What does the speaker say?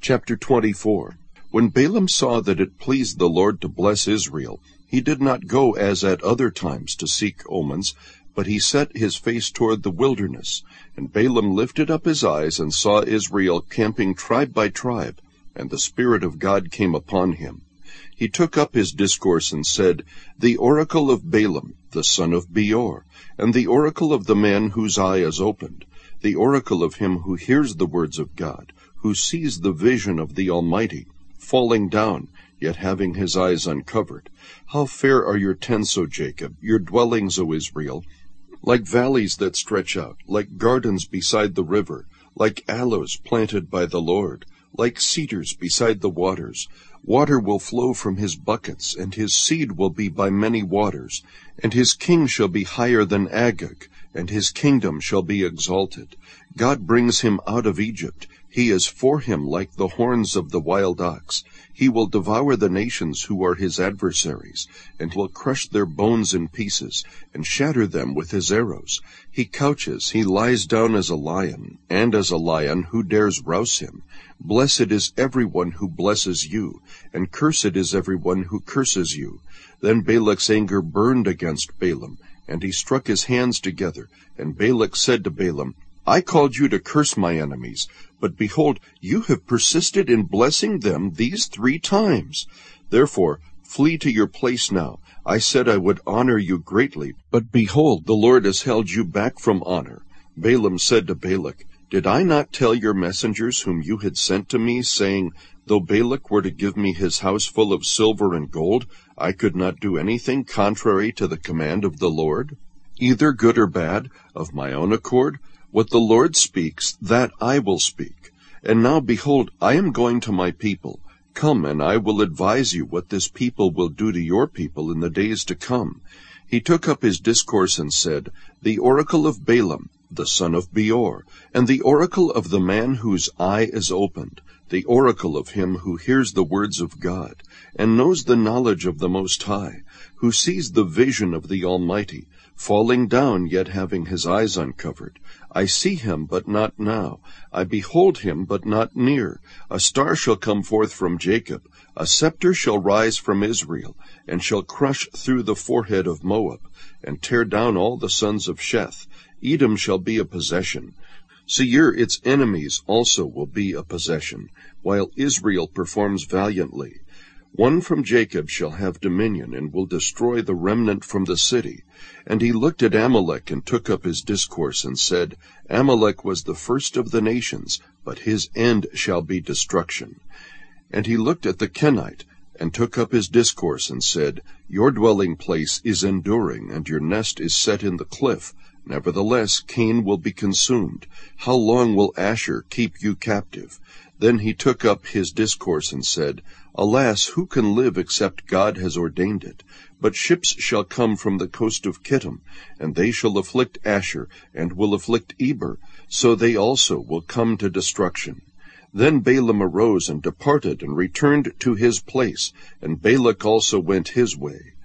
Chapter 24. When Balaam saw that it pleased the Lord to bless Israel, he did not go as at other times to seek omens, but he set his face toward the wilderness. And Balaam lifted up his eyes and saw Israel camping tribe by tribe, and the Spirit of God came upon him. He took up his discourse and said, The oracle of Balaam, the son of Beor, and the oracle of the man whose eye is opened, the oracle of him who hears the words of God, who sees the vision of the Almighty, falling down, yet having his eyes uncovered. How fair are your tents, O Jacob, your dwellings, O Israel, like valleys that stretch out, like gardens beside the river, like aloes planted by the Lord, like cedars beside the waters. Water will flow from his buckets, and his seed will be by many waters. And his king shall be higher than Agag, and his kingdom shall be exalted. God brings him out of Egypt. He is for him like the horns of the wild ox. He will devour the nations who are his adversaries, and will crush their bones in pieces, and shatter them with his arrows. He couches, he lies down as a lion, and as a lion who dares rouse him. Blessed is everyone who blesses you, and cursed is everyone who curses you. Then Balak's anger burned against Balaam, and he struck his hands together. And Balak said to Balaam, I called you to curse my enemies, but behold, you have persisted in blessing them these 3 times. Therefore, flee to your place now. I said I would honor you greatly, but behold, the Lord has held you back from honor. Balaam said to Balak, Did I not tell your messengers whom you had sent to me, saying, Though Balak were to give me his house full of silver and gold, I could not do anything contrary to the command of the Lord? Either good or bad, of my own accord, what the Lord speaks, that I will speak. And now, behold, I am going to my people. Come, and I will advise you what this people will do to your people in the days to come. He took up his discourse and said, The oracle of Balaam, the son of Beor, and the oracle of the man whose eye is opened, the oracle of him who hears the words of God, and knows the knowledge of the Most High, who sees the vision of the Almighty, falling down yet having his eyes uncovered. I see him, but not now. I behold him, but not near. A star shall come forth from Jacob. A scepter shall rise from Israel, and shall crush through the forehead of Moab, and tear down all the sons of Sheth. Edom shall be a possession. Seir, its enemies, also will be a possession, while Israel performs valiantly. One from Jacob shall have dominion, and will destroy the remnant from the city. And he looked at Amalek, and took up his discourse, and said, Amalek was the first of the nations, but his end shall be destruction. And he looked at the Kenite, and took up his discourse, and said, Your dwelling place is enduring, and your nest is set in the cliff. Nevertheless, Cain will be consumed. How long will Asher keep you captive? Then he took up his discourse and said, Alas, who can live except God has ordained it? But ships shall come from the coast of Kittim, and they shall afflict Asher, and will afflict Eber, so they also will come to destruction. Then Balaam arose and departed, and returned to his place, and Balak also went his way.